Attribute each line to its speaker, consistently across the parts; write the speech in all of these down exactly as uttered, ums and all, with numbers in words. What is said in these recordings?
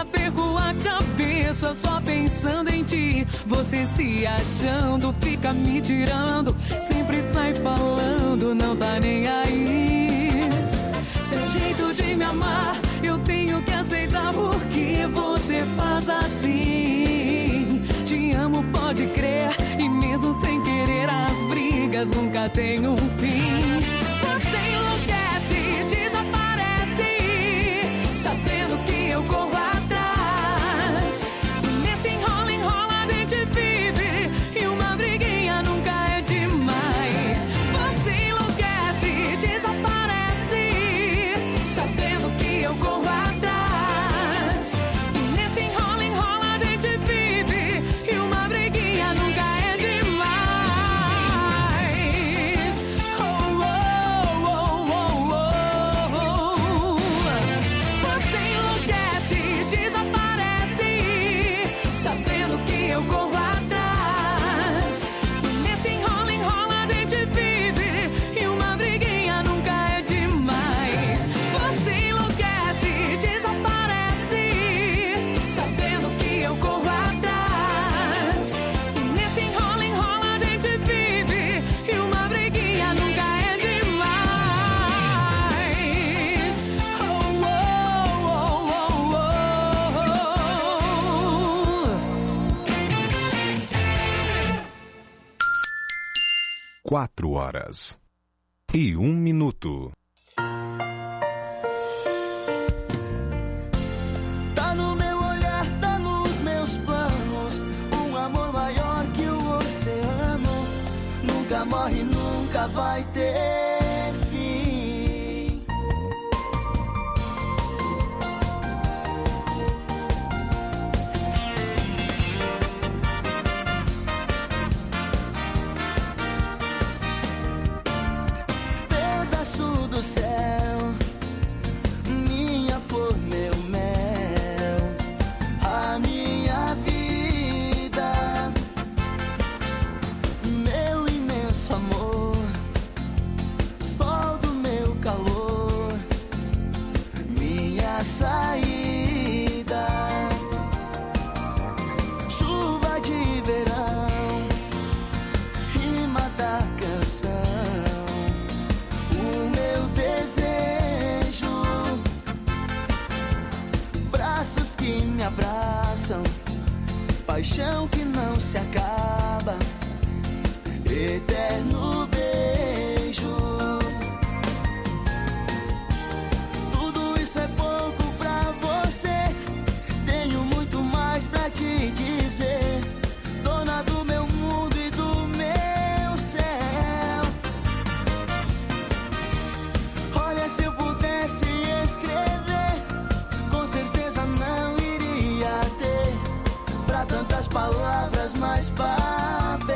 Speaker 1: dia perco a cabeça só pensando em ti. Você se achando, fica me tirando, sempre sai falando, não tá nem aí. Seu jeito de me amar, eu tenho que aceitar porque você faz assim. Te amo, pode crer, e mesmo sem querer as brigas nunca tem um fim. Você enlouquece, desaparece, sabendo que eu corro atrás. Nesse enrola, enrola a gente vive, e uma briguinha nunca é demais. Você enlouquece, desaparece, sabendo que eu corro atrás. Nesse enrola, enrola a gente vive, e uma briguinha nunca é demais. Oh, oh, oh, oh, oh, oh. Você enlouquece, desaparece, sabendo que eu corro atrás. Nesse enrola, enrola a gente vive, e uma briguinha nunca é demais. Você enlouquece, desaparece, sabendo que eu corro atrás. Nesse enrola, enrola a gente vive, e uma briguinha nunca é demais. Oh, oh, oh, oh, oh.
Speaker 2: Quatro horas e um minuto.
Speaker 3: Tá no meu olhar, tá nos meus planos, um amor maior que o oceano. Nunca morre, nunca vai ter fim. Pedaço do céu, minha flor, meu mel, a minha vida, meu imenso amor, sol do meu calor, minha saída, chuva de verão, rima da canção, o meu desejo, braços que me abraçam, paixão que não se acaba, eterno beijo. Tudo isso é pouco pra você, tenho muito mais pra te dizer, dona do meu mundo e do meu céu. Olha, se eu pudesse escrever, com certeza não iria ter pra tantas palavras mais papel.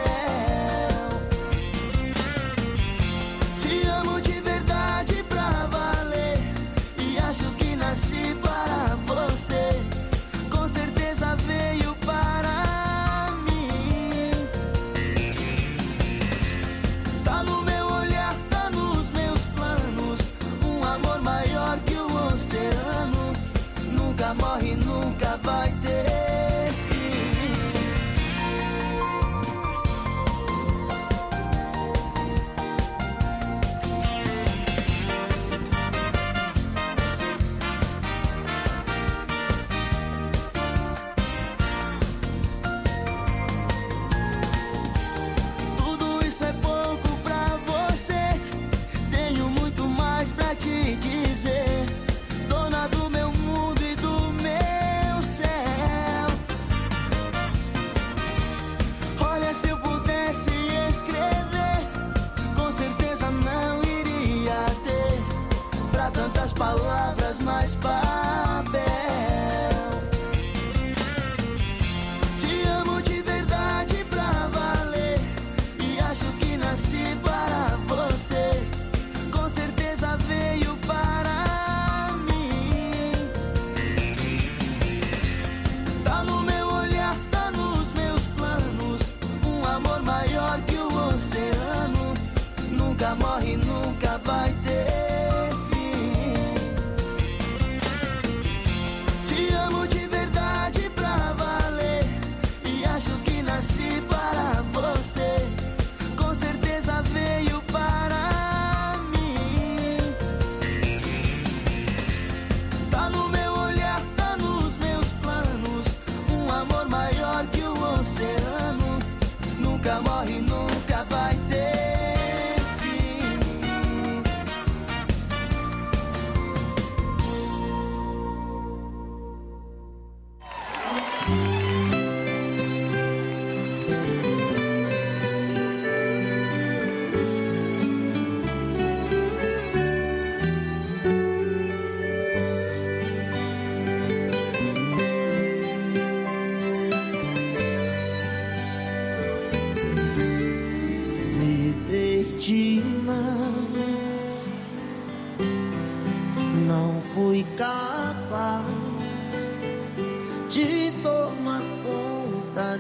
Speaker 3: Te amo de verdade pra valer, e acho que nasci para você, com certeza veio para mim. Tá no meu olhar, tá nos meus planos, um amor maior que o oceano. Nunca morre, nunca vai ter fim. Tudo isso é pouco pra você, tenho muito mais pra te dizer, dona do meu mundo e do meu céu.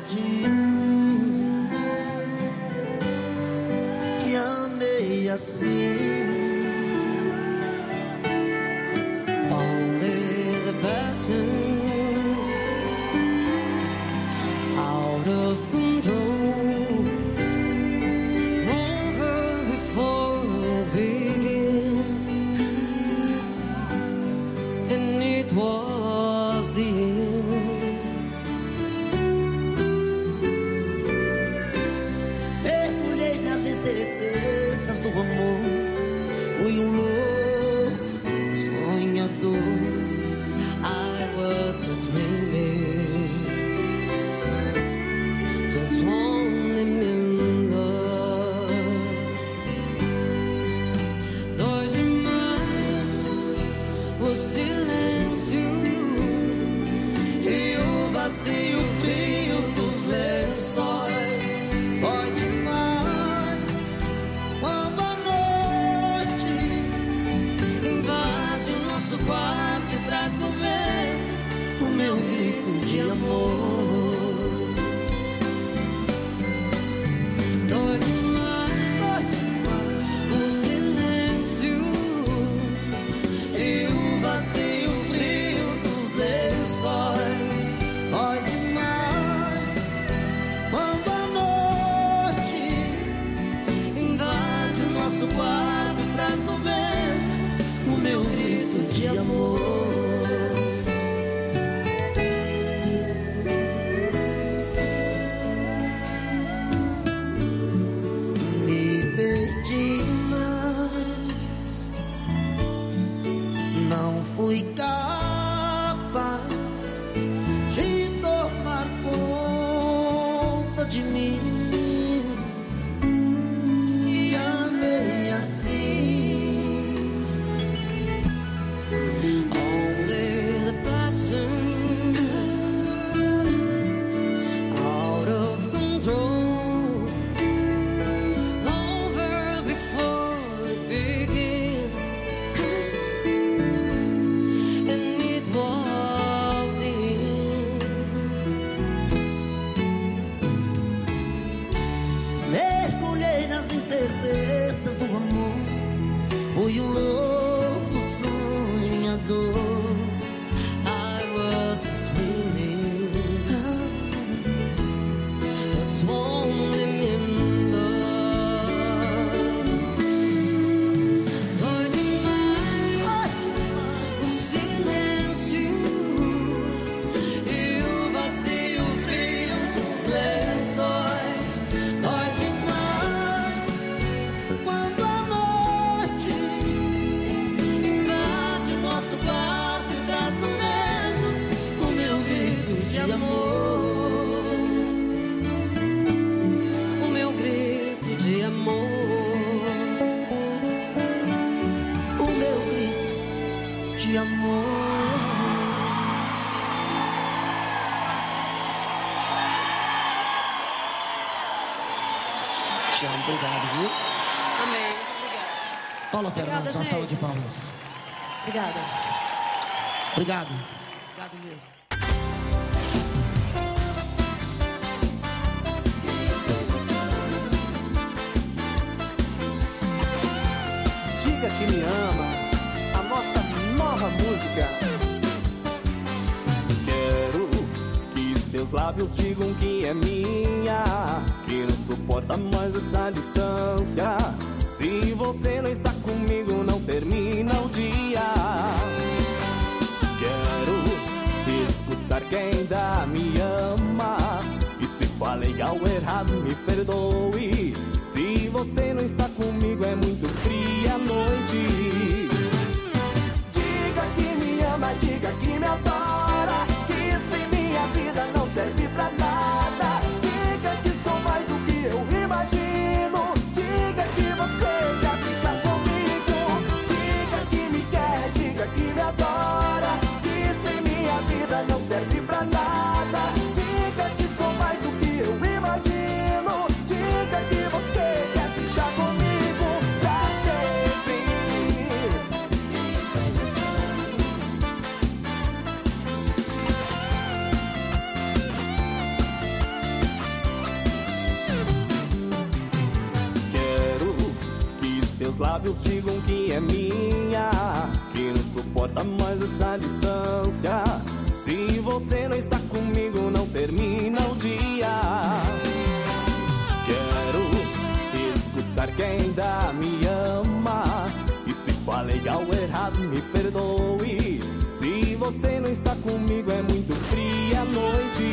Speaker 3: de mim, que amei assim.
Speaker 1: Only the passion out of control, over before it began, and it was the end.
Speaker 3: Mergulhei nas incertezas do amor, fui um louco sonhador.
Speaker 1: I was not dreaming, just only in love. Dói demais o silêncio e o vazio frio dos lençóis.
Speaker 3: Dói demais quando a noite
Speaker 1: Invade o nosso quarto e traz no vento o meu grito de amor. Dói demais o silêncio e o vazio frio dos lençóis.
Speaker 3: dói demais quando a noite
Speaker 1: Invade o nosso quarto e traz no vento o meu grito de amor.
Speaker 3: me dei demais, não fui capaz de tomar conta de mim, e amei assim.
Speaker 1: Only the passion out of control, over before it began, and it was the end.
Speaker 3: Mergulhei nas incertezas do amor, fui um louco sonhador.
Speaker 1: I was dreaming, but only in love. Dói demais o silêncio e o vazio frio dos lençóis. Dói demais
Speaker 3: Quando a noite
Speaker 1: invade o nosso quarto e traz no vento o meu grito de amor. O meu grito de amor.
Speaker 3: o meu grito de amor. Tchau, obrigado, viu?
Speaker 1: Amém. Obrigada.
Speaker 3: Paula
Speaker 1: Obrigada,
Speaker 3: Fernandes, uma
Speaker 1: gente.
Speaker 3: salva de palmas.
Speaker 1: Obrigada.
Speaker 3: Obrigado. Obrigado mesmo.
Speaker 4: Diga que me ama, a nossa nova música.
Speaker 5: Quero que seus lábios digam que é minha, que não suporta mais essa distância. Se você não está comigo, não termina o dia. Quero escutar que ainda me ama, e se falei algo errado, me perdoe. Se você não está comigo, é muito fria a noite. Diga que me ama, diga que me adora, que sem minha vida não serve pra nada. Diga que sou mais do que eu imagino. Diga que você quer ficar comigo. Diga que me quer, diga que me adora, que sem minha vida não serve pra nada. Diga que sou mais do que eu imagino. Diga que você quer ficar comigo pra sempre. seus lábios digam que é minha, que não suporta mais essa distância. Se você não está comigo, não termina o dia. Quero escutar quem ainda me ama, e se falei algo errado, me perdoe. Se você não está comigo, é muito fria a noite.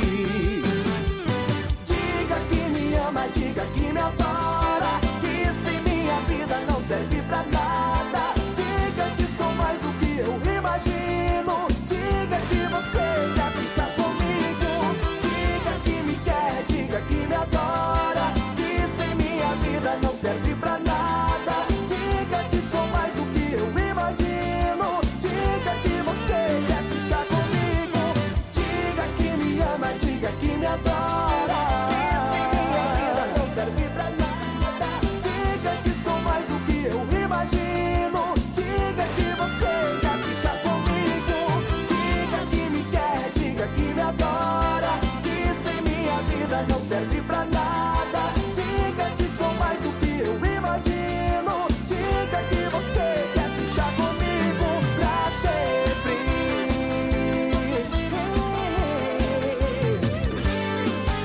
Speaker 3: Diga que me ama, diga que me adora, que sem minha vida não serve pra nada. Diga que sou mais do que eu imagino. Diga que você quer ficar comigo. Diga que me quer, diga que me adora, que sem minha vida não serve pra nada. Diga que sou mais do que eu imagino. Diga que você quer ficar comigo. Diga que me ama, diga que me adora, que sem minha vida não serve pra nada. Diga que sou mais do que eu imagino. Diga que você quer ficar comigo. Diga que me quer, diga que me adora, que sem minha vida não serve pra nada. Diga que sou mais do que eu imagino. Diga que você quer ficar comigo pra sempre.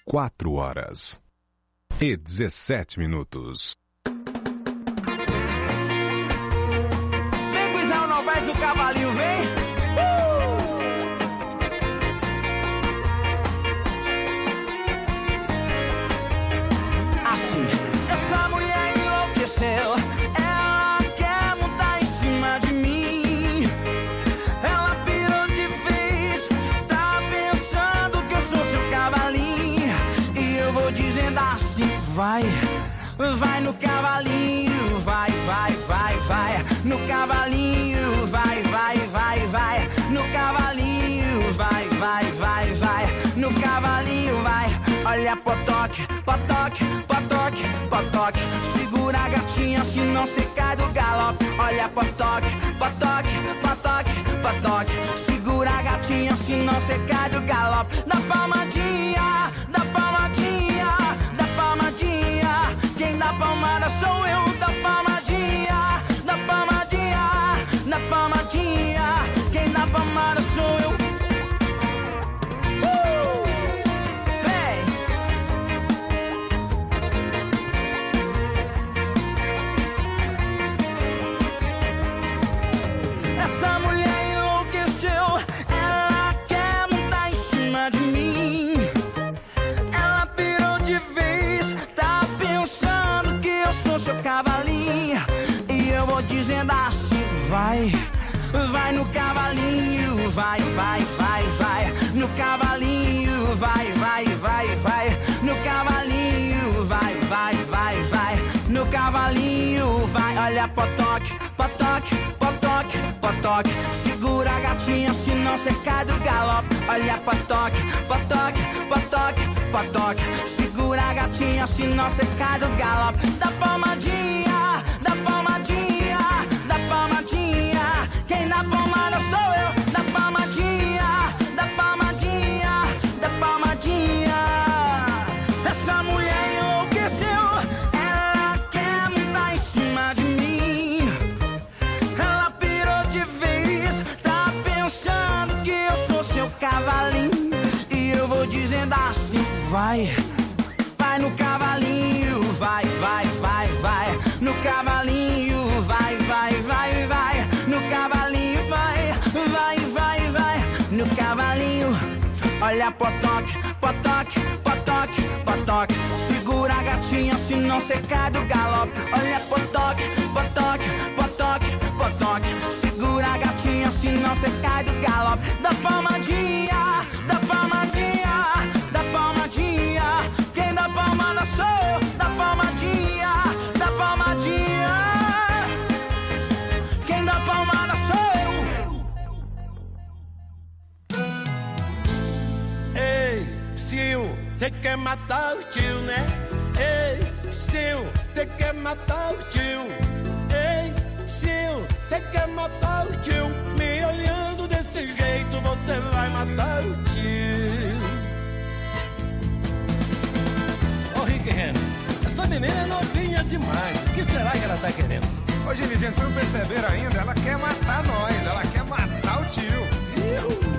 Speaker 2: quatro horas e dezessete minutos.
Speaker 3: Vem, Guizão, não vai do cavalinho, vem! Uh! Assim, essa mulher enlouqueceu. Ela quer montar em cima de mim. Ela pirou de vez. Tá pensando que eu sou seu cavalinho. E eu vou dizendo assim, vai. Vai no cavalinho, vai, vai, vai, vai. No cavalinho, vai, vai, vai, vai. No cavalinho, vai, vai, vai, vai. No cavalinho, vai. Olha potoque, potoque, potoque, potoque. Segura a gatinha, senão cê cai do galope. Olha potoque, potoque, potoque, potoque. Segura a gatinha, senão cê cai do galope. Da palmadinha, da palmadinha, da palmadinha. Quem dá palmada sou eu, da palmadinha, da palmadinha, da palmadinha. Quem dá palmada sou eu. Uh! Vem! Essa mulher enlouqueceu, ela quer montar em cima de mim. Ela pirou de vez, tá pensando que eu sou seu cavalinho. E eu vou dizendo assim, vai, vai no cavalinho, vai, vai, vai, vai. No cavalinho, vai, vai, vai, vai. No cavalinho, vai, vai, vai, vai. No cavalinho, vai. Olha potoque, potoque, potoque, potoque. Segura a gatinha, senão cê cai do galope. Olha potoque, potoque, potoque, potoque. Segura a gatinha, senão cê cai do galope. Da palmadinha, da palmadinha, da palmadinha. Quem dá palmada sou eu. Da palmadinha, da palmadinha, da palmadinha. Essa mulher enlouqueceu, ela quer montar em cima de mim. Ela pirou de vez, tá pensando que eu sou seu cavalinho. E eu vou dizendo assim, vai, vai no cavalinho, vai, vai, vai, vai. No cavalinho, vai, vai, vai, vai. No cavalinho, vai, vai, vai, vai. No cavalinho, olha potoque, potoque, potoque, potoque. Segura a gatinha, senão cê cai do galope. Olha potoque, potoque, potoque, potoque. Segura a gatinha, senão cê cai do galope. Da palmadinha, da palmadinha, da palmadinha. Quem dá palmada sou eu. Da palmadinha, da palmadinha. Quem dá palmada sou eu.
Speaker 6: Ei, Psiu, cê quer matar o tio, né? Ei, Psiu, cê quer matar o tio. Ei, Psiu, cê quer matar o tio. Me olhando desse jeito, você vai matar o tio. Ô, Rick Henry, essa menina é novinha demais. O que será que ela tá querendo?
Speaker 7: Ô, Gini, gente, se não perceberam ainda, ela quer matar nós. Ela quer matar o tio. Iu.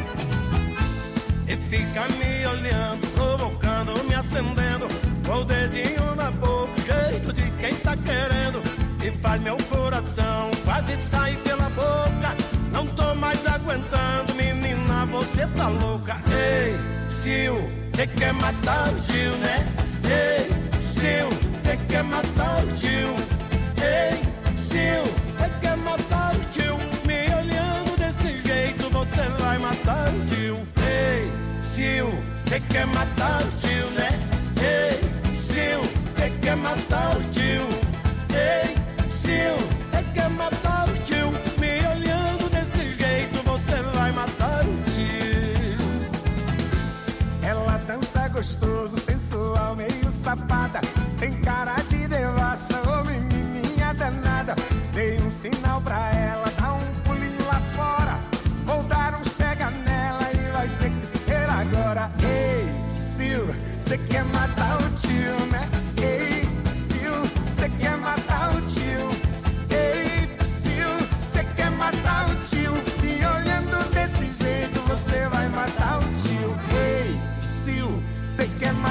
Speaker 6: E fica me olhando, provocando, me acendendo, com o dedinho na boca, jeito de quem tá querendo. E faz meu coração quase sair pela boca. Não tô mais aguentando, menina, você tá louca. Ei, Psiu, cê quer matar o tio, né? Ei, Psiu, cê quer matar o tio. Ei, Psiu, cê quer matar o tio. Me olhando desse jeito, você vai matar o tio. Ei, Psiu, cê quer matar o tio, né? Ei, Psiu, cê quer matar o tio. Ei, Psiu, cê quer matar o tio. Me olhando desse jeito, você vai matar o tio.
Speaker 7: Ela dança gostoso, sensual, meio safada. Tem cara de devassa, ô menininha danada. Dei um sinal pra ela, dá um pulinho lá fora. Vou dar uns pega nela e vai ter que ser agora. Ei, Psiu, cê quer matar o tio, né? Ei, Psiu, cê quer matar o tio. Ei, Psiu, cê quer matar o tio. Me olhando desse jeito, você vai matar o tio. Ei, Psiu, cê quer matar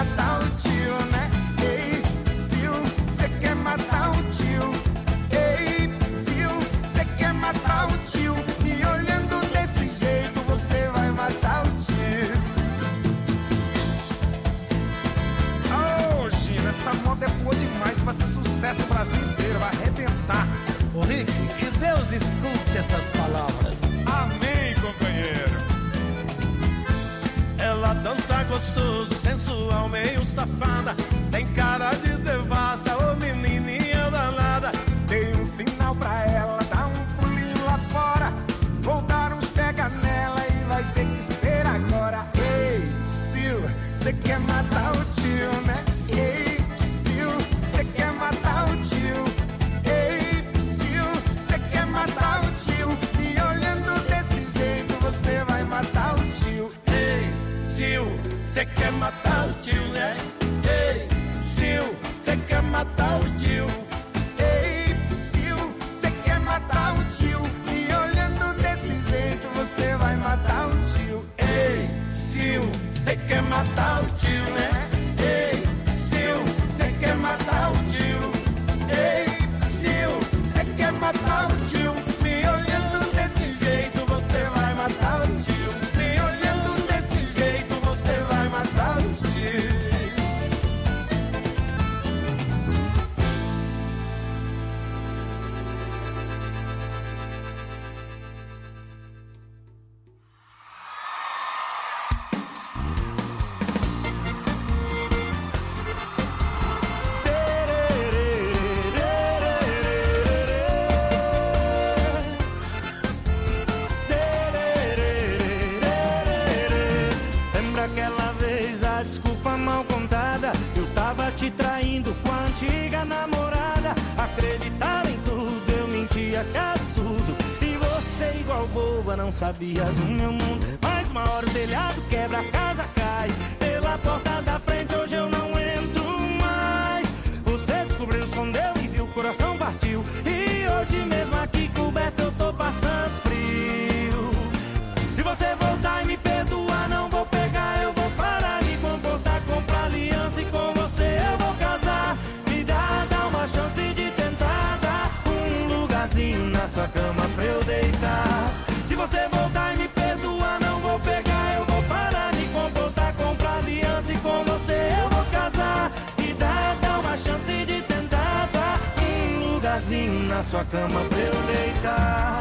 Speaker 6: safada, tem cara de devassa, ô menininha danada.
Speaker 7: Dei um sinal pra ela, dá um pulinho lá fora. Vou dar uns pega nela e vai ter que ser agora. Ei, Sil, cê quer matar o tio, né? Ei, Sil, cê quer matar o tio. Ei, Sil, cê quer matar o tio. E olhando desse jeito você vai matar o tio.
Speaker 6: Ei, Sil, cê quer matar o tio, né? Ei, Sil, cê quer matar o tio.
Speaker 7: Ei, Sil, cê quer matar o tio. E olhando desse jeito você vai matar o tio.
Speaker 6: Ei, Sil, cê quer matar o tio, né? Ei, Sil, cê quer matar o tio.
Speaker 7: Ei, Sil, cê quer matar o tio. Me olhando desse jeito você vai matar o tio. Me olhando desse jeito você vai matar o tio.
Speaker 5: Lembra aquela vez a desculpa mal contada? Eu tava te traindo com a antiga namorada. Acreditava em tudo, eu mentia, que absurdo. E você igual boba não sabia do meu mundo. Mas uma hora o telhado quebra, a casa cai. Pela porta da frente hoje eu não entro mais. Você descobriu, escondeu e viu, o coração partiu. E hoje mesmo aqui coberto eu tô passando frio. Se você voltar e me perdoar, não vou pegar, eu vou parar, me comportar, comprar aliança e com você eu vou casar. Me dá, dá uma chance de tentar dar um lugarzinho na sua cama pra eu deitar. Se você voltar e me perdoar, não vou pegar, eu vou parar, me comportar, comprar aliança e com você eu vou casar. Me dá, dá uma chance de tentar dar um lugarzinho na sua cama pra eu deitar.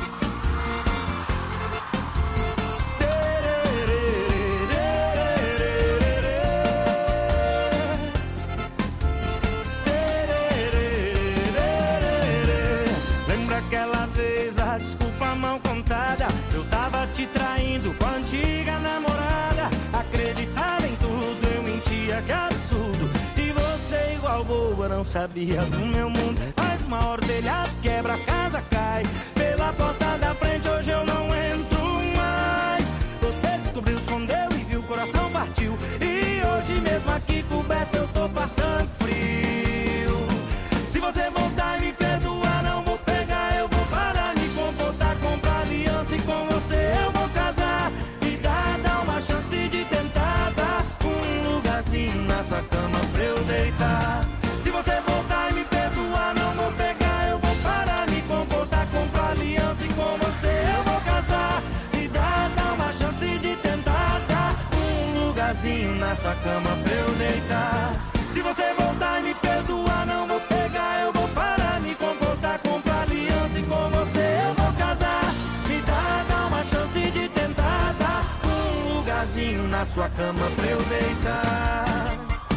Speaker 5: Desculpa mal contada, eu tava te traindo com a antiga namorada. Acreditava em tudo, eu mentia, que absurdo. E você igual boa não sabia do meu mundo. Mas uma hora o telhado quebra, a casa cai. Pela porta da frente hoje eu não entro mais. Você descobriu, escondeu e viu, o coração partiu. E hoje mesmo aqui coberto eu tô passando frio. Se você voltar e me perdoar, não vou pegar, eu vou parar, me comportar, comprar aliança e com você eu vou casar. Me dá, dá uma chance de tentar dar um lugarzinho na sua cama pra eu deitar. Se você voltar e me perdoar, não vou pegar, eu vou parar, me comportar, comprar aliança e com você eu vou casar. Me dá, dá uma chance de tentar dar um lugarzinho na sua cama pra eu deitar. Se você voltar e me perdoar, não vou pegar, eu vou parar, me comportar, comprar aliança e com você eu vou casar. Me dá, dá uma chance de tentar dar um lugarzinho na sua cama pra eu deitar.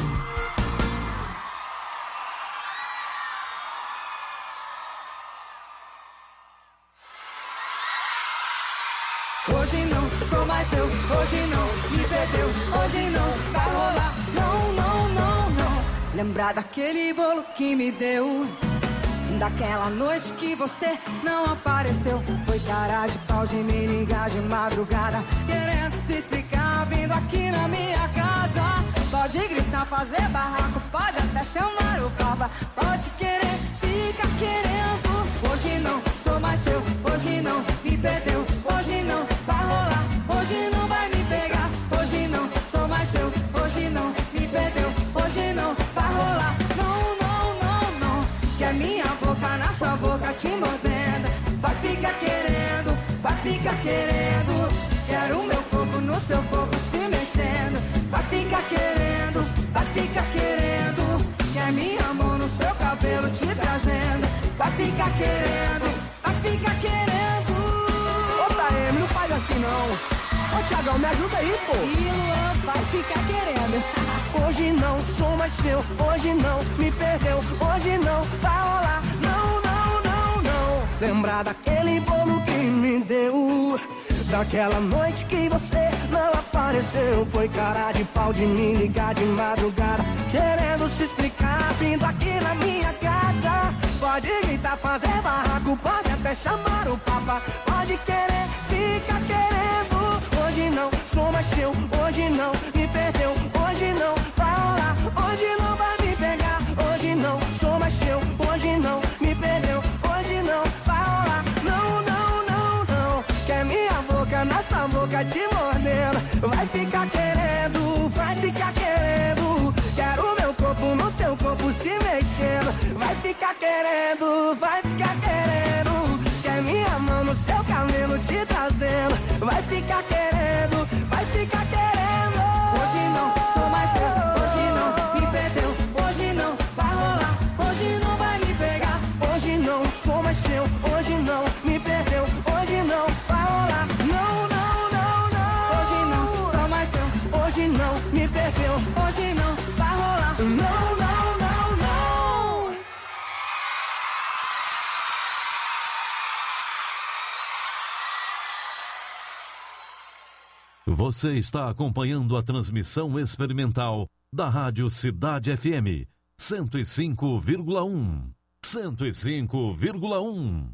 Speaker 1: Hoje não sou mais seu, hoje não me perdeu, hoje não vai rolar, não, não, não, não. Lembrar daquele bolo que me deu, daquela noite que você não apareceu. Foi cara de pau de me ligar de madrugada, querendo se explicar, vindo aqui na minha casa. Pode gritar, fazer barraco, pode até chamar o papa, pode querer, fica querendo. Hoje não sou mais seu, hoje não me perdeu, hoje não vai rolar, hoje não vai me pegar. Hoje não sou mais seu, hoje não me perdeu, hoje não vai rolar, não, não, não, não. Que a minha boca na sua boca te mordendo, vai ficar querendo, vai ficar querendo. Quero o meu corpo no seu corpo se mexendo, vai ficar querendo, vai ficar querendo. Que a minha mão no seu cabelo te trazendo, vai ficar querendo, vai ficar querendo.
Speaker 4: Ô Taeme, não faz assim não.
Speaker 3: Ô, Thiagão, me ajuda aí, pô.
Speaker 1: E Luan vai ficar querendo.
Speaker 3: Hoje não sou mais seu, hoje não me perdeu, hoje não vai rolar, não, não, não, não. Lembrar daquele bolo que me deu, daquela noite que você não apareceu. Foi cara de pau de me ligar de madrugada, querendo se explicar, vindo aqui na minha casa. Pode gritar, fazer barraco, pode até chamar o papa, pode querer, fica querendo. Hoje não sou mais seu, hoje não me perdeu, hoje não vai rolar, hoje não vai me pegar. Hoje não sou mais seu, hoje não me perdeu, hoje não vai rolar, não, não, não, não. Quer minha boca nessa boca te mordendo, vai ficar querendo, vai ficar querendo. Quero meu corpo no seu corpo se mexendo, vai ficar querendo, vai ficar querendo. Quer minha mão no seu cabelo te trazendo, vai ficar querendo, vai ficar querendo.
Speaker 1: Hoje não sou mais seu, hoje não me perdeu, hoje não vai rolar, hoje não vai me pegar.
Speaker 3: Hoje não sou mais seu, hoje não me perdeu, hoje não vai rolar, não, não, não, não.
Speaker 1: Hoje não sou mais seu,
Speaker 3: hoje não me perdeu,
Speaker 1: hoje não vai rolar,
Speaker 3: não, não, não, não.
Speaker 8: Você está acompanhando a transmissão experimental da Rádio Cidade F M cento e cinco vírgula um. cento e cinco vírgula um.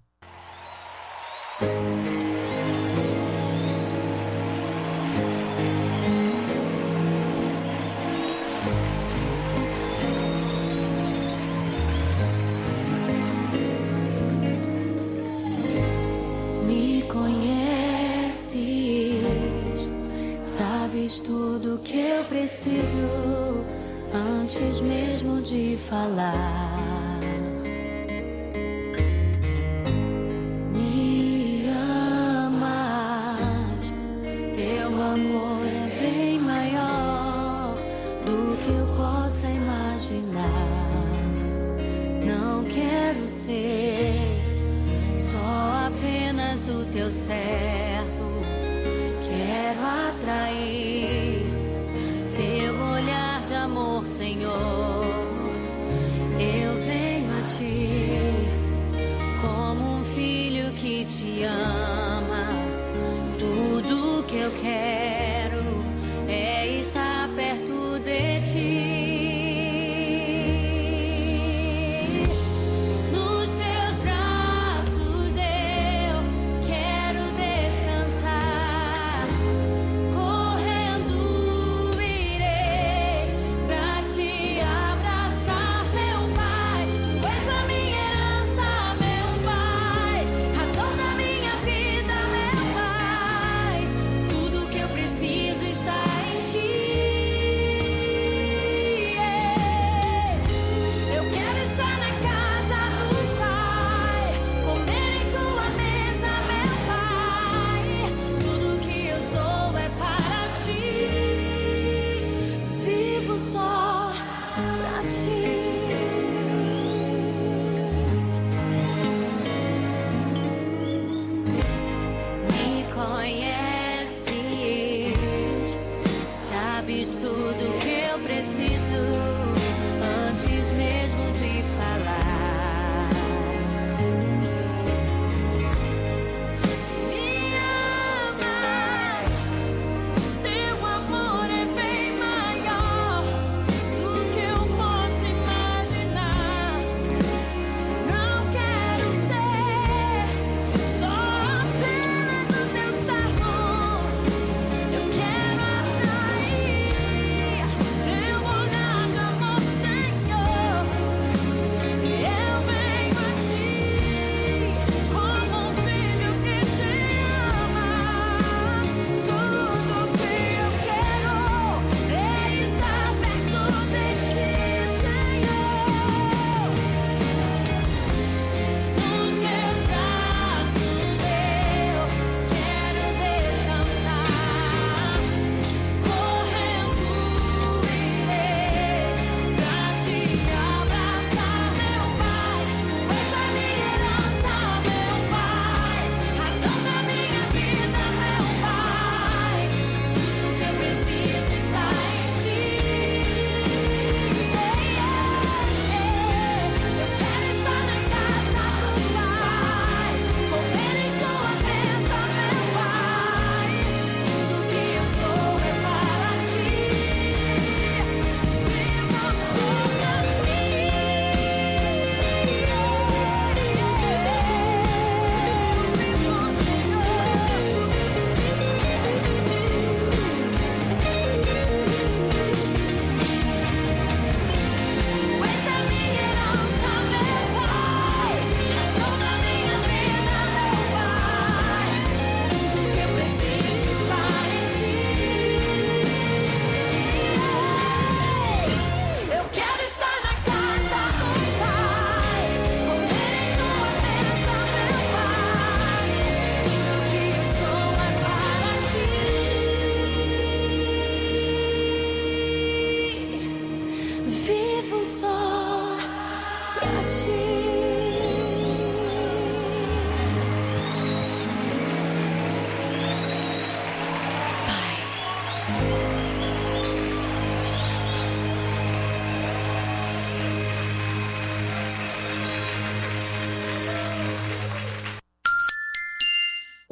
Speaker 9: Me conheces, sabes tudo que eu preciso antes mesmo de falar. Me amas, teu amor é bem maior do que eu possa imaginar. Não quero ser só apenas o teu servo, quero atrair teu olhar de amor, Senhor. Eu venho a ti como um filho que te ama. Tudo que eu quero é estar perto de ti. Nos teus braços eu quero descansar.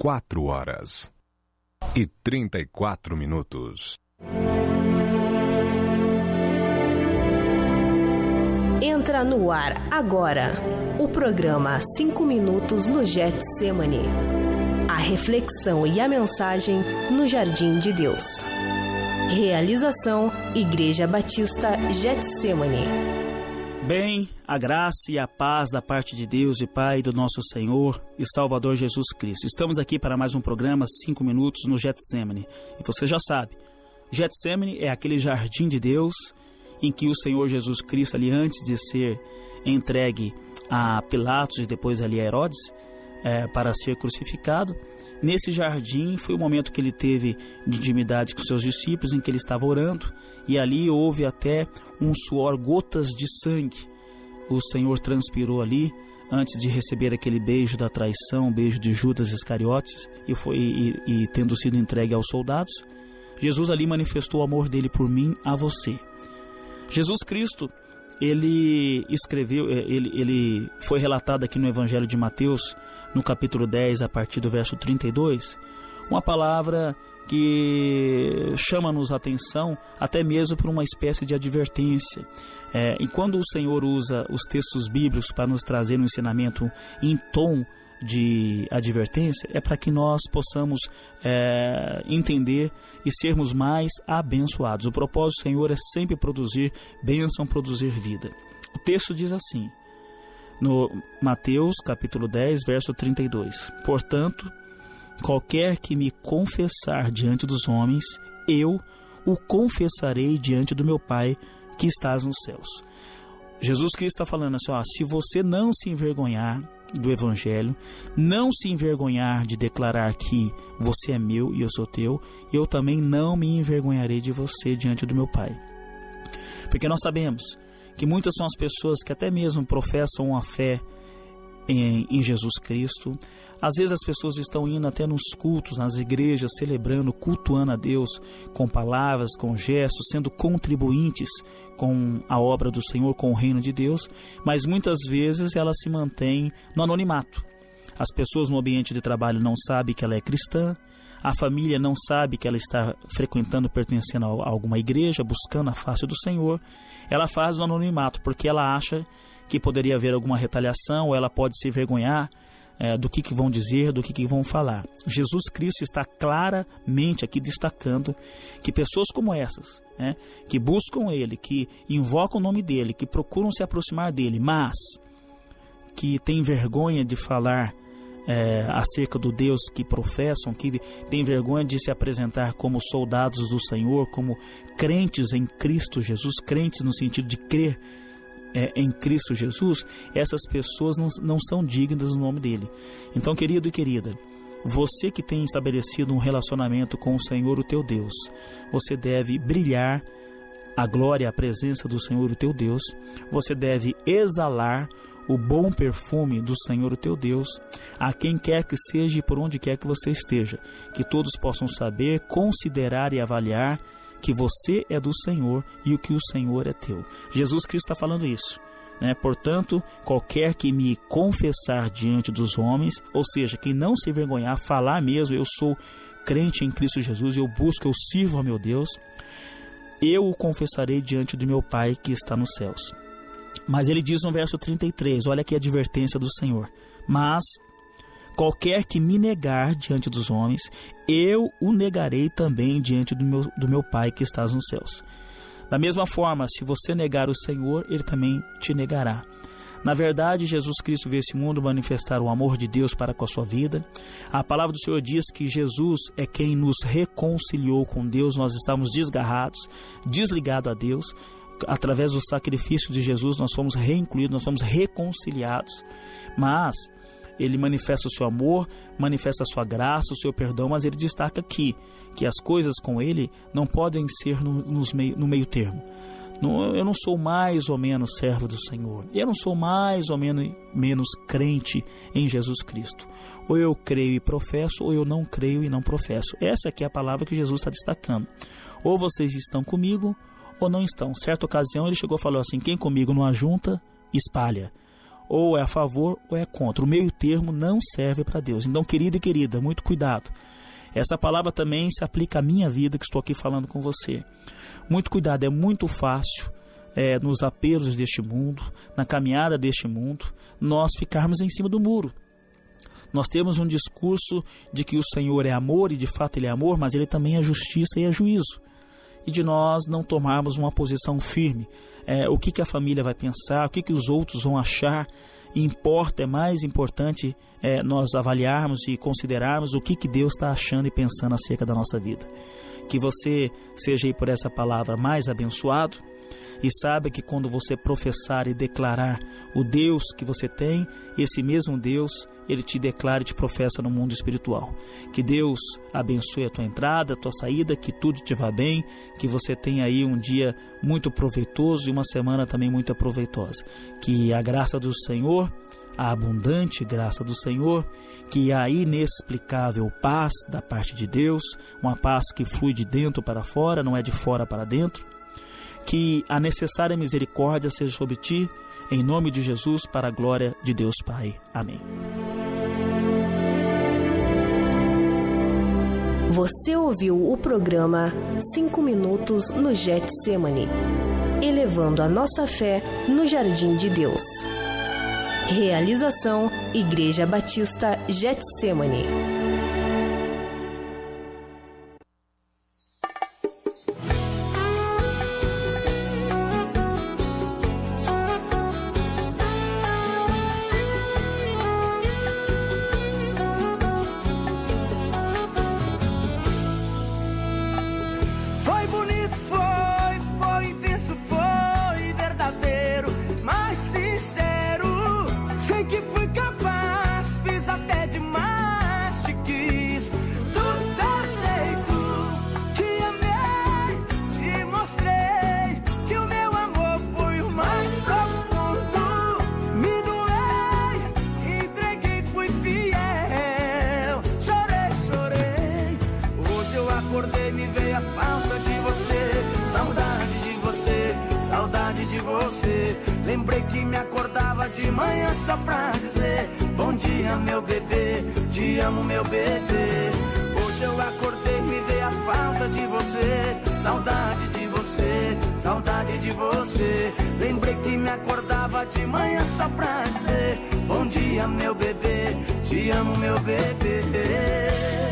Speaker 2: quatro horas e trinta e quatro minutos.
Speaker 10: Entra no ar agora o programa Cinco Minutos no Getsemane. A reflexão e a mensagem no Jardim de Deus. Realização Igreja Batista Getsemane.
Speaker 11: Bem, a graça e a paz da parte de Deus e Pai do nosso Senhor e Salvador Jesus Cristo. Estamos aqui para mais um programa Cinco Minutos no Getsemane. E você já sabe, Getsemane é aquele jardim de Deus em que o Senhor Jesus Cristo, ali antes de ser entregue a Pilatos e depois ali a Herodes, é, para ser crucificado, nesse jardim foi o momento que ele teve de intimidade com seus discípulos, em que ele estava orando, e ali houve até um suor, gotas de sangue. O Senhor transpirou ali antes de receber aquele beijo da traição, o beijo de Judas Iscariotes, e, foi, e, e tendo sido entregue aos soldados, Jesus ali manifestou o amor dele por mim, a você. Jesus Cristo, ele escreveu, ele, ele foi relatado aqui no Evangelho de Mateus, no capítulo dez, a partir do verso trinta e dois, uma palavra que chama-nos a atenção, até mesmo por uma espécie de advertência. É, e quando o Senhor usa os textos bíblicos para nos trazer um ensinamento em tom de advertência, é para que nós possamos é, entender e sermos mais abençoados. O propósito do Senhor é sempre produzir bênção, produzir vida. O texto diz assim, no Mateus capítulo dez, verso trinta e dois: portanto, qualquer que me confessar diante dos homens, eu o confessarei diante do meu Pai que estás nos céus. Jesus Cristo está falando assim, ó, se você não se envergonhar do Evangelho, não se envergonhar de declarar que você é meu e eu sou teu, eu também não me envergonharei de você diante do meu Pai. Porque nós sabemos que muitas são as pessoas que até mesmo professam uma fé em, em Jesus Cristo. Às vezes as pessoas estão indo até nos cultos, nas igrejas, celebrando, cultuando a Deus com palavras, com gestos, sendo contribuintes com a obra do Senhor, com o reino de Deus, mas muitas vezes ela se mantém no anonimato. As pessoas no ambiente de trabalho não sabem que ela é cristã, a família não sabe que ela está frequentando, pertencendo a alguma igreja, buscando a face do Senhor. Ela faz no anonimato porque ela acha que poderia haver alguma retaliação, ou ela pode se envergonhar é, do que, que vão dizer, do que, que vão falar. Jesus Cristo está claramente aqui destacando que pessoas como essas, né, que buscam Ele, que invocam o nome dEle, que procuram se aproximar dEle, mas que têm vergonha de falar é, acerca do Deus que professam, que têm vergonha de se apresentar como soldados do Senhor, como crentes em Cristo Jesus, crentes no sentido de crer É, em Cristo Jesus, essas pessoas não, não são dignas do nome dele. Então, querido e querida, você que tem estabelecido um relacionamento com o Senhor, o teu Deus, você deve brilhar a glória, a presença do Senhor, o teu Deus. Você deve exalar o bom perfume do Senhor, o teu Deus, a quem quer que seja e por onde quer que você esteja, que todos possam saber, considerar e avaliar que você é do Senhor e o que o Senhor é teu. Jesus Cristo está falando isso, né? Portanto, qualquer que me confessar diante dos homens, ou seja, quem não se envergonhar, falar mesmo, eu sou crente em Cristo Jesus, eu busco, eu sirvo a meu Deus, eu o confessarei diante do meu Pai que está nos céus. Mas ele diz no verso trinta e três, olha aqui a advertência do Senhor: mas qualquer que me negar diante dos homens, eu o negarei também diante do meu, do meu Pai que estás nos céus. Da mesma forma, se você negar o Senhor, Ele também te negará. Na verdade, Jesus Cristo veio a esse mundo manifestar o amor de Deus para com a sua vida. A palavra do Senhor diz que Jesus é quem nos reconciliou com Deus. Nós estávamos desgarrados, desligados a Deus. Através do sacrifício de Jesus, nós fomos reincluídos, nós fomos reconciliados. Mas Ele manifesta o seu amor, manifesta a sua graça, o seu perdão, mas ele destaca aqui que as coisas com ele não podem ser no, nos meio, no meio termo. Não, eu não sou mais ou menos servo do Senhor, eu não sou mais ou menos, menos crente em Jesus Cristo. Ou eu creio e professo, ou eu não creio e não professo. Essa aqui é a palavra que Jesus está destacando. Ou vocês estão comigo, ou não estão. Certa ocasião ele chegou e falou assim: quem comigo não ajunta, espalha. Ou é a favor ou é contra. O meio termo não serve para Deus. Então, querido e querida, muito cuidado. Essa palavra também se aplica à minha vida, que estou aqui falando com você. Muito cuidado, é muito fácil, é, nos apelos deste mundo, na caminhada deste mundo, nós ficarmos em cima do muro. Nós temos um discurso de que o Senhor é amor, e de fato Ele é amor, mas Ele também é justiça e é juízo. E de nós não tomarmos uma posição firme. É, o que, que a família vai pensar, o que, que os outros vão achar. Importa, é mais importante é, nós avaliarmos e considerarmos o que, que Deus está achando e pensando acerca da nossa vida. Que você seja aí por essa palavra mais abençoado, e saiba que quando você professar e declarar o Deus que você tem, esse mesmo Deus, Ele te declara e te professa no mundo espiritual. Que Deus abençoe a tua entrada, a tua saída, que tudo te vá bem, que você tenha aí um dia muito proveitoso e uma semana também muito proveitosa. Que a graça do Senhor, a abundante graça do Senhor, que a inexplicável paz da parte de Deus, uma paz que flui de dentro para fora, não é de fora para dentro, que a necessária misericórdia seja sobre ti, em nome de Jesus, para a glória de Deus Pai. Amém.
Speaker 10: Você ouviu o programa cinco minutos no Getsemane, elevando a nossa fé no Jardim de Deus. Realização Igreja Batista Getsemane.
Speaker 3: Lembrei que me acordava de manhã só pra dizer: bom dia, meu bebê, te amo, meu bebê. Hoje eu acordei, me veio a falta de você, saudade de você, saudade de você. Lembrei que me acordava de manhã só pra dizer: bom dia, meu bebê, te amo, meu bebê.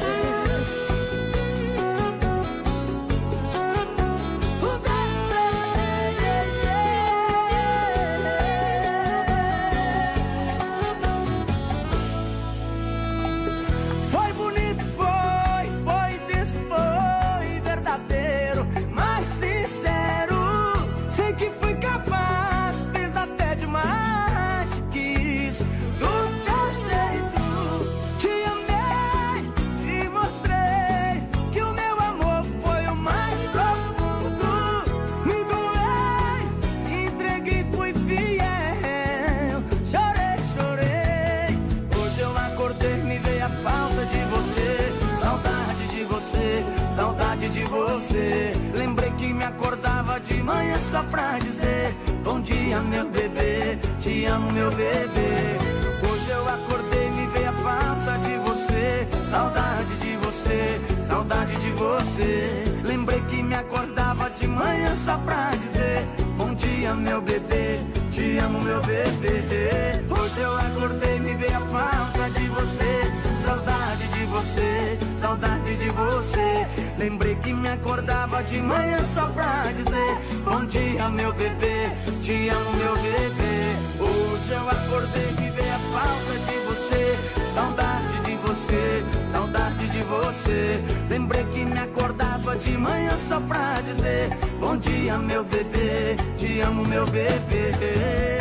Speaker 3: Saudade de você. Lembrei que me acordava de manhã só pra dizer: bom dia, meu bebê, te amo, meu bebê. Hoje eu acordei, me veio a falta de você, saudade de você, saudade de você. Lembrei que me acordava de manhã só pra dizer: bom dia, meu bebê, te amo, meu bebê. Hoje eu acordei, me veio a falta de você, saudade de você, saudade de você. Lembrei que me acordava de manhã só pra dizer: bom dia, meu bebê, te amo, meu bebê. Hoje eu acordei, me veio a falta de você, saudade de você, saudade de você. Lembrei que me acordava de manhã só pra dizer: bom dia, meu bebê, te amo, meu bebê.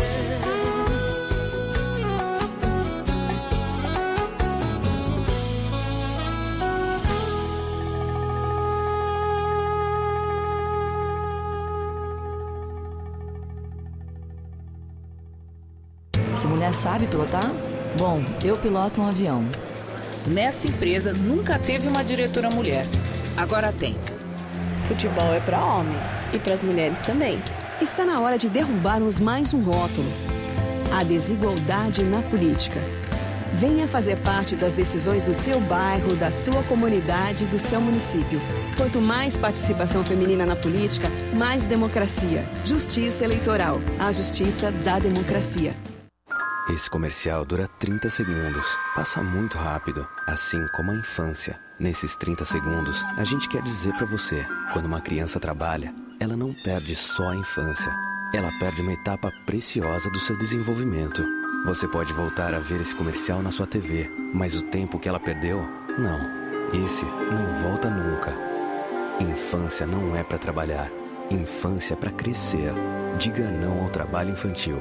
Speaker 12: Essa mulher sabe pilotar? Bom, eu piloto um avião.
Speaker 13: Nesta empresa nunca teve uma diretora mulher. Agora tem.
Speaker 14: Futebol é para homem e para as mulheres também.
Speaker 15: Está na hora de derrubarmos mais um rótulo. a desigualdade na política. Venha fazer parte das decisões do seu bairro, da sua comunidade, do seu município. Quanto mais participação feminina na política, mais democracia. Justiça Eleitoral. A justiça da democracia.
Speaker 16: Esse comercial dura trinta segundos. Passa muito rápido, assim como a infância. Nesses trinta segundos, a gente quer dizer pra você, quando uma criança trabalha, ela não perde só a infância. Ela perde uma etapa preciosa do seu desenvolvimento. Você pode voltar a ver esse comercial na sua T V, mas o tempo que ela perdeu, não. Esse não volta nunca. Infância não é pra trabalhar. Infância é pra crescer. Diga não ao trabalho infantil.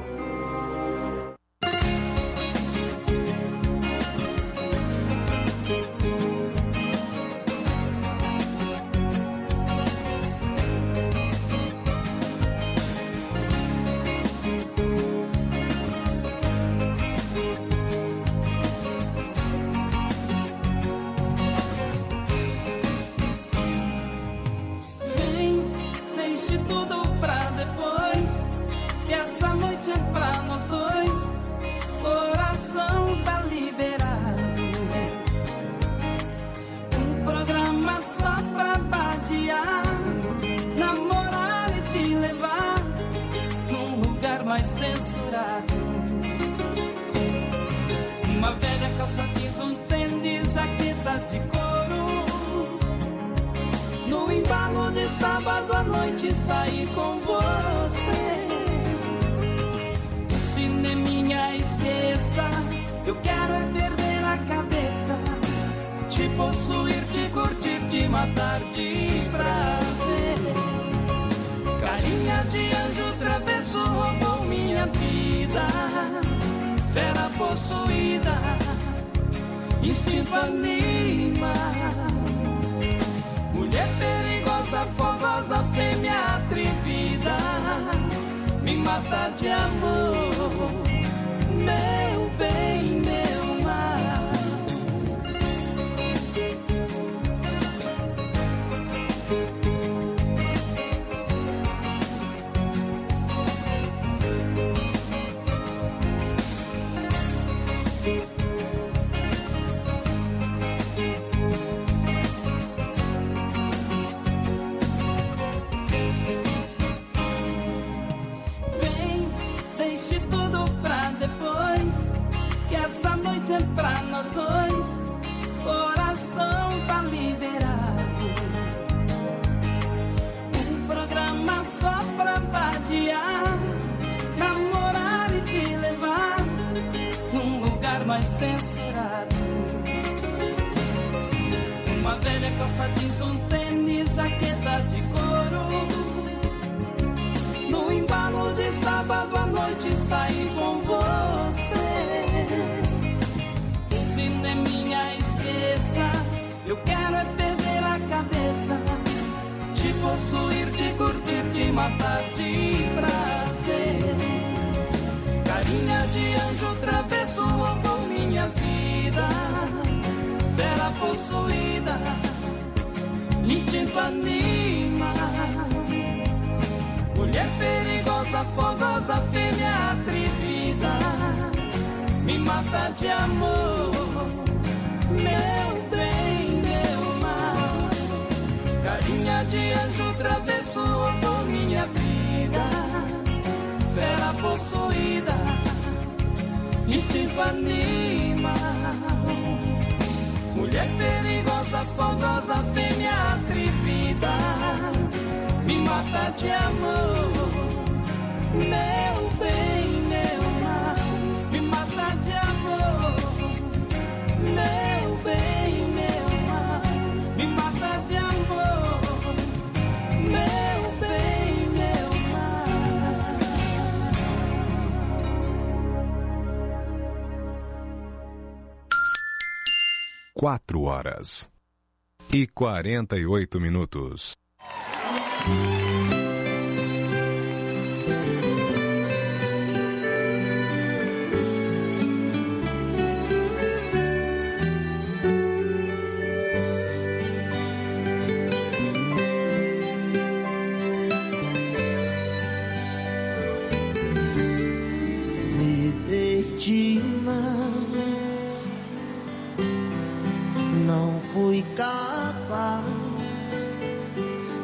Speaker 2: Quatro horas e quarenta e oito minutos.
Speaker 3: Me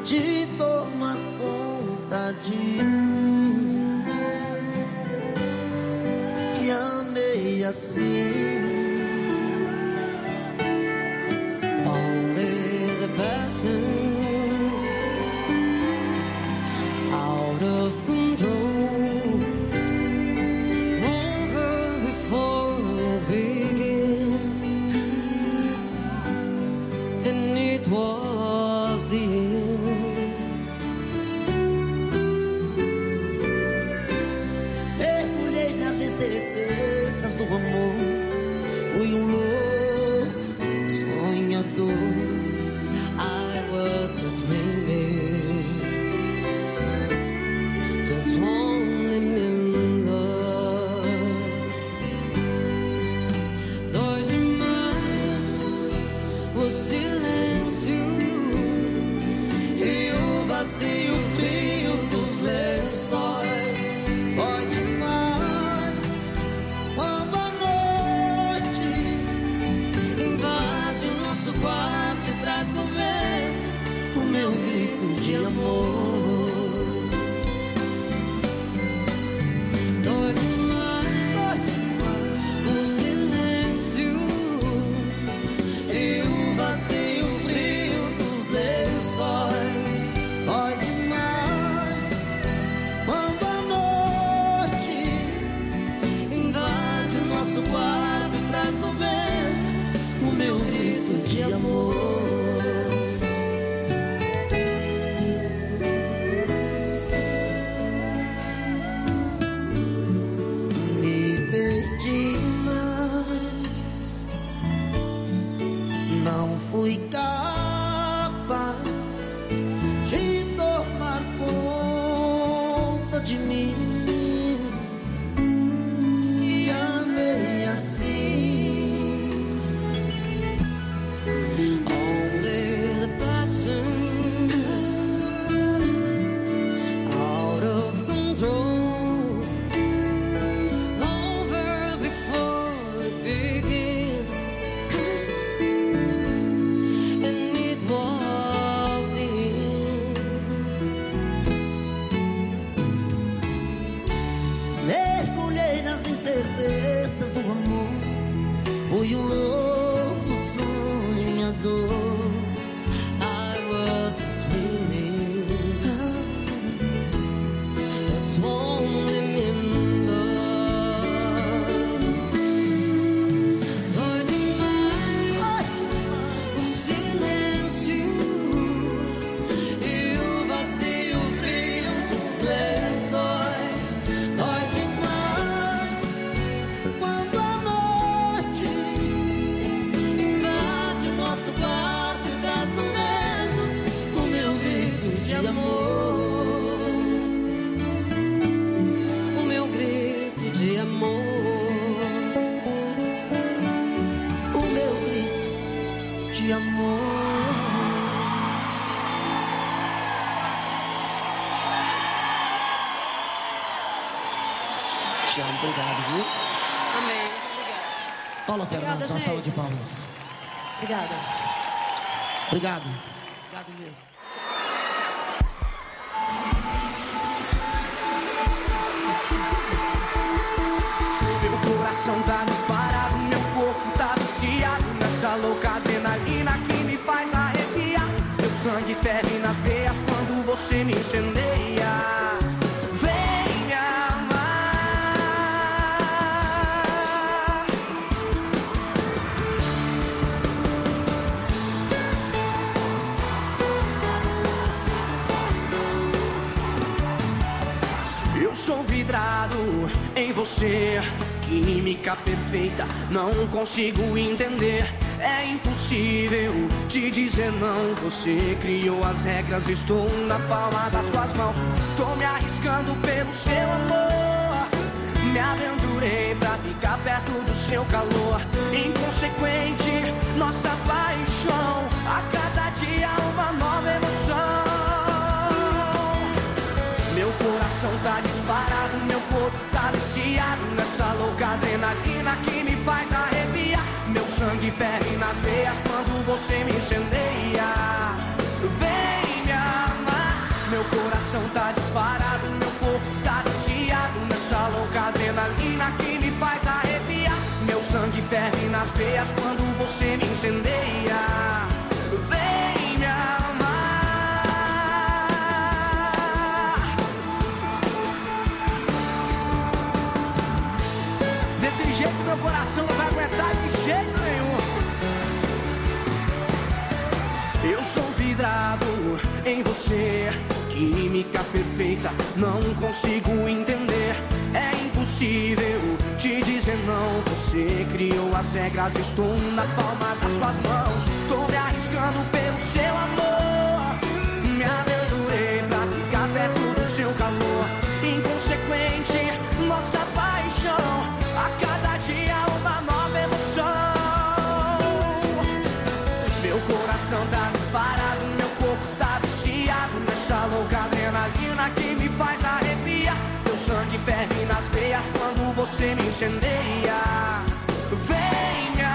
Speaker 3: de tomar conta de mim. E amei assim.
Speaker 9: Only the passion out of control, over before it began, and it was the end.
Speaker 3: Mergulhei nas incertezas do amor, fui um louco sonhador.
Speaker 9: I was the dreaming, just only in love. Dói demais o silêncio e o vazio frio dos lençóis.
Speaker 3: Dói demais quando a noite
Speaker 9: invade o nosso quarto e traz no vento o meu grito de amor. Dói demais o silêncio e o vazio frio dos lençóis.
Speaker 3: Dói demais quando a noite
Speaker 9: invade o nosso quarto e traz no vento o meu grito de amor.
Speaker 3: me dei demais. Não fui capaz de tomar conta de mim. E amei assim.
Speaker 9: Only the passion out of control, over before it began, and it was the end.
Speaker 3: Mergulhei nas incertezas do amor, fui um louco sonhador.
Speaker 9: I was dreaming, it's only in love. Dói demais o silêncio e o vazio frio dos lençóis.
Speaker 3: Dói demais quando a noite
Speaker 9: invade o nosso quarto e traz no vento o meu grito de amor. O meu grito de amor.
Speaker 3: o meu grito de amor. Te amo, obrigado, viu?
Speaker 9: Amém.
Speaker 3: Paula
Speaker 9: Obrigada,
Speaker 3: Fernandes, uma
Speaker 9: gente.
Speaker 3: salva de palmas.
Speaker 9: Obrigada.
Speaker 3: Obrigado. Obrigado mesmo.
Speaker 17: Meu coração tá disparado, meu corpo tá viciado nessa louca adrenalina que me faz arrepiar. Meu sangue ferve nas veias quando você me incendeia. Vem me amar. Eu sou vidrado em você, química perfeita, não consigo entender. É impossível te dizer não. Você criou as regras, estou na palma das suas mãos. Tô me arriscando pelo seu amor. Me aventurei pra ficar perto do seu calor. Inconsequente, nossa paixão. A cada dia uma nova emoção. Meu coração tá disparado, meu corpo tá viciado nessa louca adrenalina que me faz arrepiar. Meu sangue ferve nas veias quando você me incendeia. Vem me amar. adrenalina que me faz arrepiar. Meu sangue ferve nas veias quando você me incendeia. Vem me amar. Desse jeito meu coração não vai aguentar de jeito nenhum. Eu sou vidrado em você, química perfeita, não consigo entender. É impossível te dizer não. Você criou as regras, estou na palma das suas mãos. Tô me arriscando pelo seu amor. Me aventurei pra ficar perto do seu calor. Inconsequente, nossa paixão. A cada dia uma nova emoção. Meu coração tá disparado, meu corpo tá viciado nessa louca adrenalina que me faz arrepiar. Meu sangue ferve nas veias quando você me incendeia. Vem me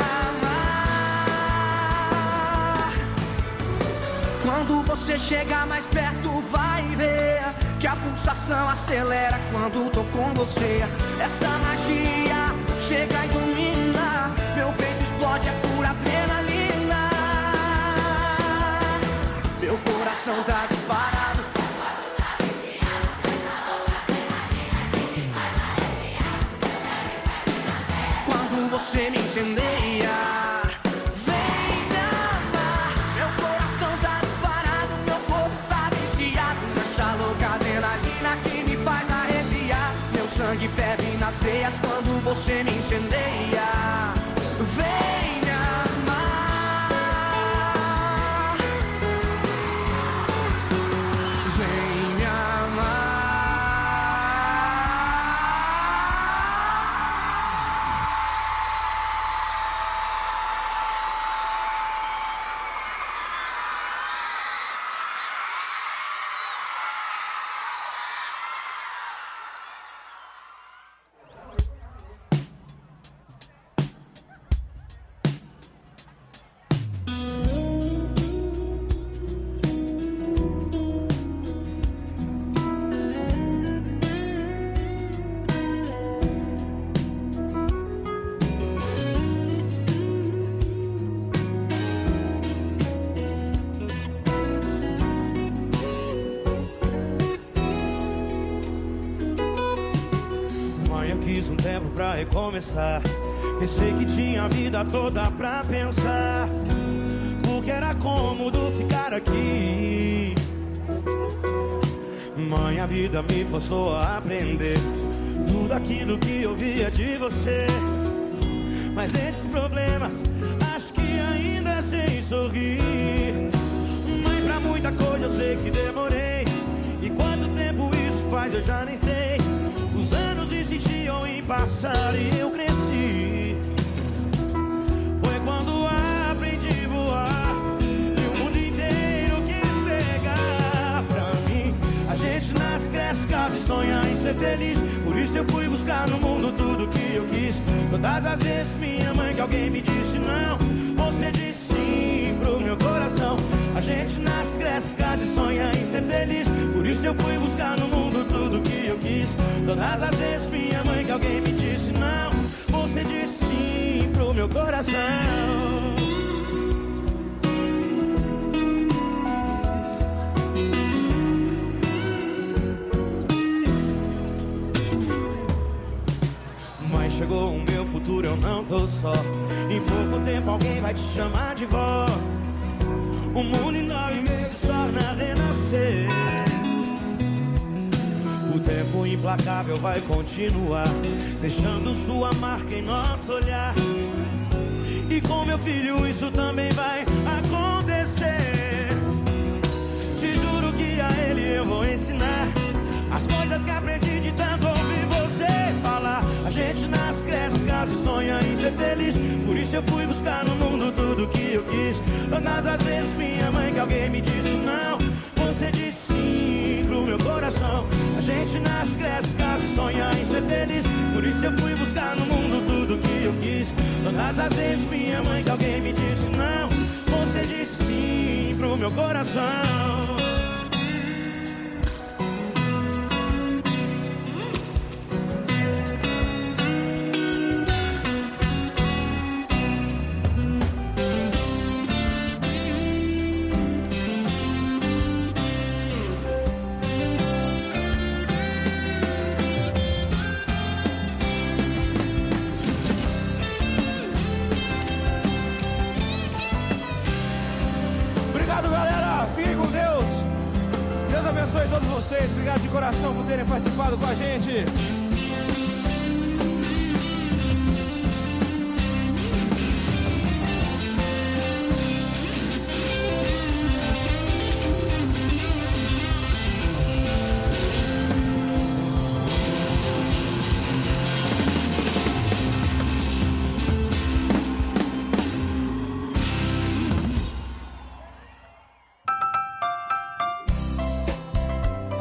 Speaker 17: amar. Quando você chegar mais perto vai ver que a pulsação acelera quando tô com você. Essa magia chega e domina. Meu peito explode, é pura adrenalina. Meu coração tá disparado. Quando você me incendeia. Vem me amar. Meu coração tá disparado. Meu corpo tá viciado nessa louca adrenalina que me faz arrepiar. Meu sangue ferve nas veias quando você me incendeia. Vem me amar. Vem me amar.
Speaker 6: Pra recomeçar, pensei que tinha a vida toda pra pensar, porque era cômodo ficar aqui. Mãe, a vida me forçou a aprender tudo aquilo que eu via de você. Mas entre os problemas, acho que ainda sei sorrir. Mãe, pra muita coisa eu sei que demorei. E quanto tempo isso faz eu já nem sei. Os anos insistiam em passar e eu cresci. Foi quando aprendi a voar e o mundo inteiro quis pegar pra mim. A gente nasce, cresce, casa e sonha em ser feliz. Por isso eu fui buscar no mundo tudo que eu quis. Todas as vezes minha mãe que alguém me disse não, você disse sim pro meu coração. A gente nasce, cresce, casa e sonha em ser feliz. Por isso eu fui buscar no mundo tudo que eu quis. Todas as vezes minha mãe que alguém me disse não, você disse sim pro meu coração. Mas chegou o meu futuro, eu não tô só. Em pouco tempo alguém vai te chamar de vó. O mundo em nove meses torna a renascer. O tempo implacável vai continuar, deixando sua marca em nosso olhar. E com meu filho isso também vai acontecer. Te juro que a ele eu vou ensinar as coisas que aprendi de tanto ouvir você falar. A gente nasce, cresce, casa e sonha em ser feliz. Por isso eu fui buscar no mundo tudo que eu quis. Todas as vezes minha mãe que alguém me disse não, você disse sim pro meu coração. A gente nasce, cresce, casa e sonha em ser feliz. Por isso eu fui buscar no mundo tudo que eu quis. Todas as vezes minha mãe que alguém me disse não, você disse sim pro meu coração.
Speaker 18: abençoe todos vocês. Obrigado de coração por terem participado com a gente.